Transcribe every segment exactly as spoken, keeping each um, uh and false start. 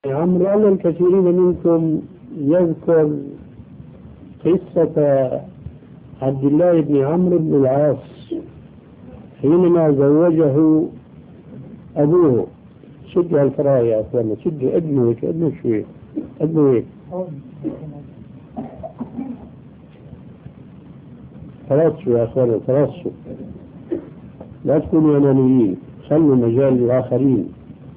عمرو أن الكثيرين منكم يذكر قصة عبد الله بن عمرو بن العاص حينما زوجه أبوه. شدوا هالفراغ يا أخوانا، شدوا أدنوا هيك، أدنوا شوي، أدنوا هيك. ترصوا يا أخوانا، ترصوا، لا تكونوا أنانيين، خلوا مجال للآخرين.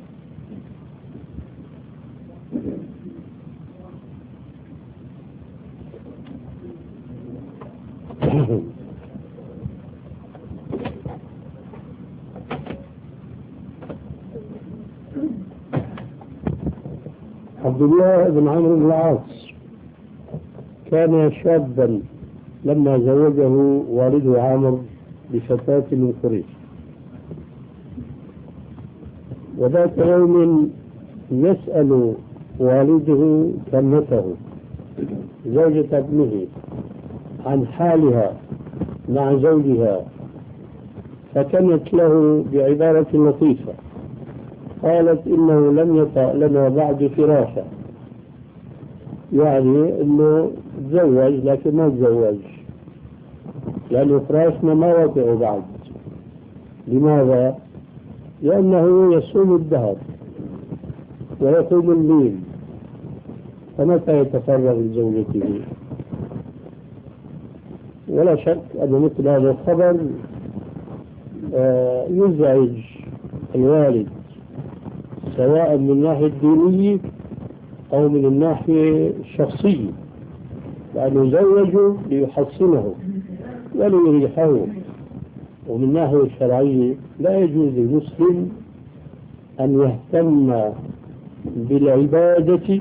عبد الله بن عمرو بن العاص كان شابا لما زوجه والده عامر بفتاة من قريش، وذات يوم يسأل والده كنته زوجة ابنه عن حالها مع زوجها، فكانت له بعبارة لطيفة، قالت إنه لم يطأ لنا بعد فراشا، يعني إنه تزوج لكن ما تزوج، لأن فراشنا ما وقعوا بعد. لماذا؟ لأنه يصوم الدهر ويقوم الليل، فمتى يتفرغ لزوجته؟ ولا شك أن مثل هذا الخبر يزعج الوالد، سواء من الناحية الدينية أو من الناحية الشخصية، لأنه زوجه ليحصنه وليريحه. ومن الناحية الشرعية لا يجوز للمسلم أن يهتم بالعبادة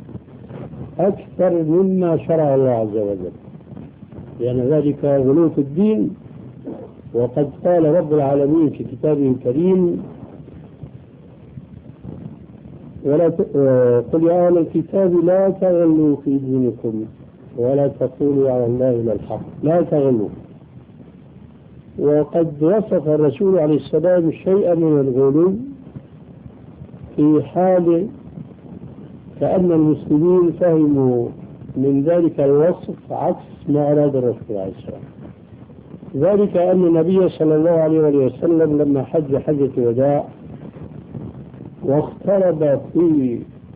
أكثر مما شرع الله عز وجل، لأن ذلك غلو في الدين. وقد قال رب العالمين في كتابه الكريم: ولا قل يا أهل الكتاب لا تغلوا في دينكم ولا تقولوا على الله إلا الحق، لا تغلوا. وقد وصف الرسول عليه السلام شيئا من الغلو في حال كأن المسلمين فهموا من ذلك الوصف عكس ما أراد الرسول عليه السلام. ذلك أن النبي صلى الله عليه وسلم لما حج حجة الوداع واقترب في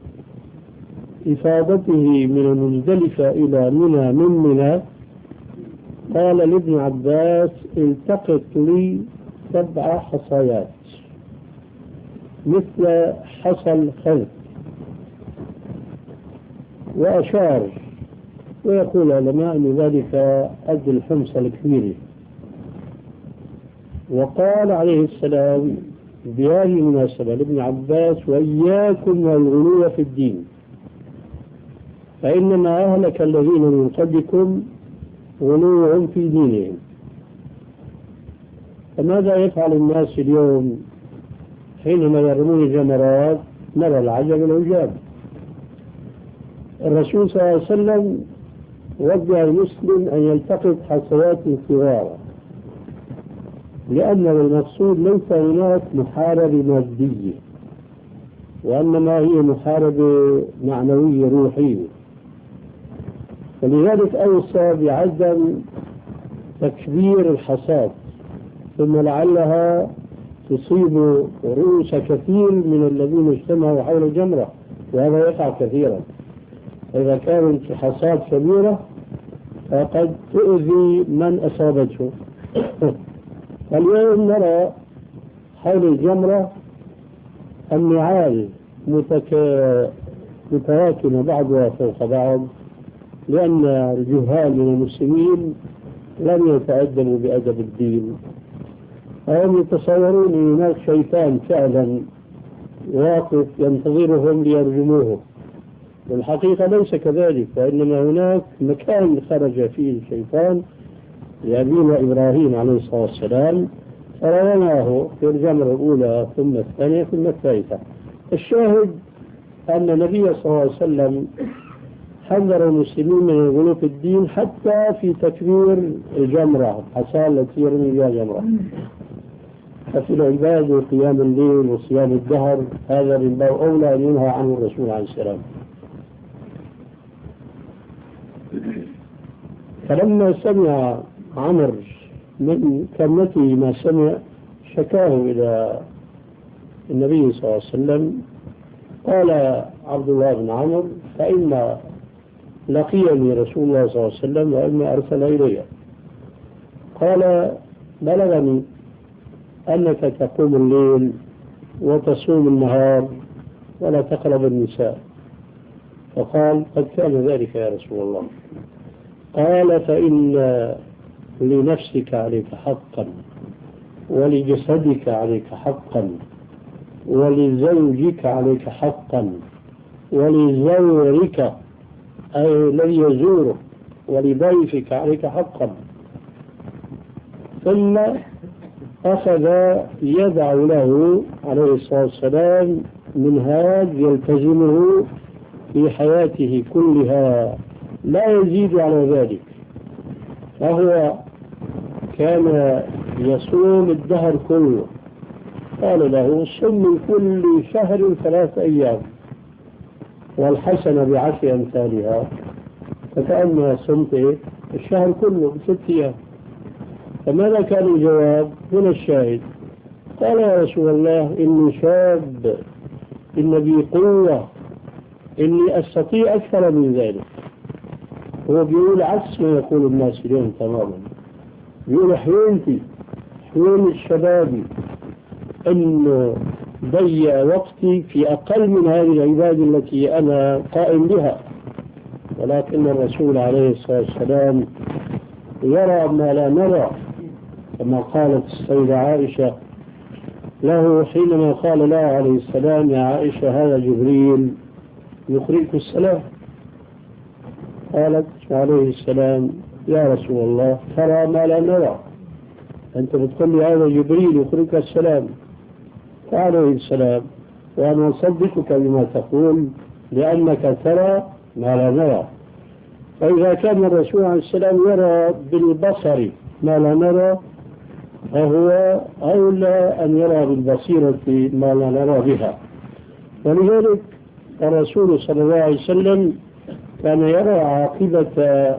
إفاضته من المزدلفة إلى منى من منى، قال لابن عباس: التقط لي سبع حصيات مثل حصى الخلف، وأشار. ويقول العلماء أن ذلك قد الحمص الكبير. وقال عليه السلام بهذه المناسبة لابن عباس: وإياكم والغلو في الدين، فإنما أهلك الذين من قبلكم غلو في دينهم. فماذا يفعل الناس اليوم حينما يرمون الجمرات؟ نرى العجب والعجاب. الرسول صلى الله عليه وسلم وجه المسلم أن يلتقط حصوات صغار، لأن المقصود ليس هناك محاربة مادية، وإنما هي محاربة معنوية روحية. فلذلك أوصى بعدم تكبير الحصاد، ثم لعلها تصيب رؤوس كثير من الذين اجتمعوا حول الجمرة، وهذا يقع كثيرا. إذا كانت حصاد كبيرة فقد تؤذي من أصابته. اليوم نرى حول الجمرة النعال متك... متراكمة بعضها فوق بعض، لأن الجهال من المسلمين لم يتأدبوا بأدب الدين، وهم يتصورون أن هناك شيطان فعلا واقف ينتظرهم ليرجموه. والحقيقة ليس كذلك، وإنما هناك مكان خرج فيه الشيطان لأبينا إبراهيم عليه الصلاة والسلام، فرماه في الجمرة الأولى ثم الثانية ثم الثالثة. الشاهد أن النبي صلى الله عليه وسلم حذر المسلمين من الغلو في الدين حتى في تكبير الجمرة، الحصى التي يرمي بها الجمرة. ففي العبادة قيام الليل وصيام الدهر هذا من باب أولى أن ينهى عنه الرسول عليه السلام. فلما سمع عمرو من كلمته ما سمع شكاه إلى النبي صلى الله عليه وسلم. قال عبد الله بن عمرو فإن لقيني رسول الله صلى الله عليه وسلم وإما أرسل إلي. قال بلغني أنك تقوم الليل وتصوم النهار ولا تقرب النساء. فقال قد كان ذلك يا رسول الله. قال فإن لنفسك عليك حقا ولجسدك عليك حقا ولزوجك عليك حقا ولزورك أي الذي يزورك ولضيفك عليك حقا. ثم أخذ يدع له عليه الصلاة والسلام منهاج يلتزمه في حياته كلها لا يزيد على ذلك. فهو كان يصوم الدهر كله. قال له صم من كل شهر ثلاث أيام والحسنة بعشر أمثالها، فكأنها صمت الشهر كله بست أيام. فماذا كان الجواب؟ هنا الشاهد. قال يا رسول الله إني شاب، إن بي قوة، إني أستطيع أكثر من ذلك. هو بيقول عكس ما يقول الناس اليوم تماما. بيقول حينتي حين الشباب أن ضيع وقتي في أقل من هذه العبادة التي أنا قائم بها. ولكن الرسول عليه الصلاة والسلام يرى ما لا نرى، كما قالت السيدة عائشة له حينما قال لا عليه السلام يا عائشة هذا جبريل يقرئك السلام. قالت عليه السلام يا رسول الله ترى ما لا نرى، أنت بتقول لي هذا جبريل يقرئك السلام. عليه السلام وأنا أصدقك بما تقول لأنك ترى ما لا نرى. فإذا كان الرسول عليه السلام يرى بالبصر ما لا نرى فهو أولى أن يرى بالبصيرة ما لا نرى بها. ولذلك الرسول صلى الله عليه وسلم كان يرى عاقبة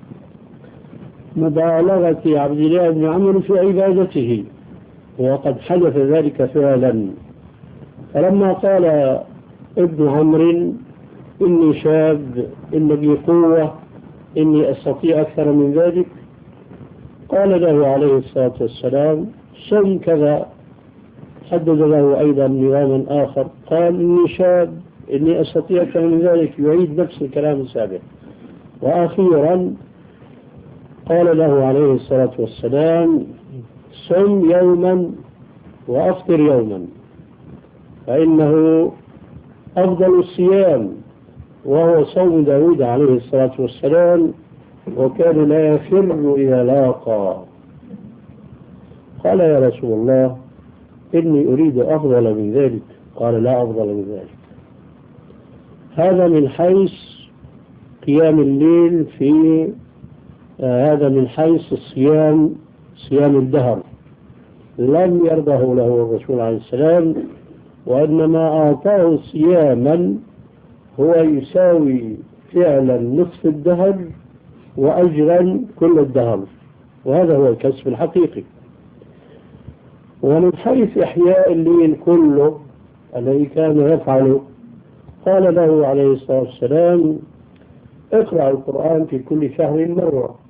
مبالغة عبد الله بن عمرو في عبادته، وقد حدث ذلك فعلا. فلما قال ابن عمرو إني شاب، إن بي قوة، إني أستطيع أكثر من ذلك، قال له عليه الصلاة والسلام صم كذا. حدد له أيضا نظاما آخر قال إني شاب، إني أستطيع أكثر من ذلك، يعيد نفس الكلام السابق. وأخيرا قال له عليه الصلاة والسلام صم يوما وأفطر يوما فإنه أفضل الصيام، وهو صوم داود عليه الصلاة والسلام، وكان لا يفر إذا لاقى. قال يا رسول الله إني أريد أفضل من ذلك. قال لا أفضل من ذلك. هذا من حيث قيام الليل، في آه هذا من حيث الصيام، صيام الدهر لم يرضه له الرسول عليه السلام، وإنما أعطاه صياما هو يساوي فعلا نصف الدهر وأجرا كل الدهر، وهذا هو الكسب الحقيقي. ومن حيث إحياء الليل كله الذي كان يفعله قال له عليه الصلاة والسلام اقرأ القرآن في كل شهر مرة.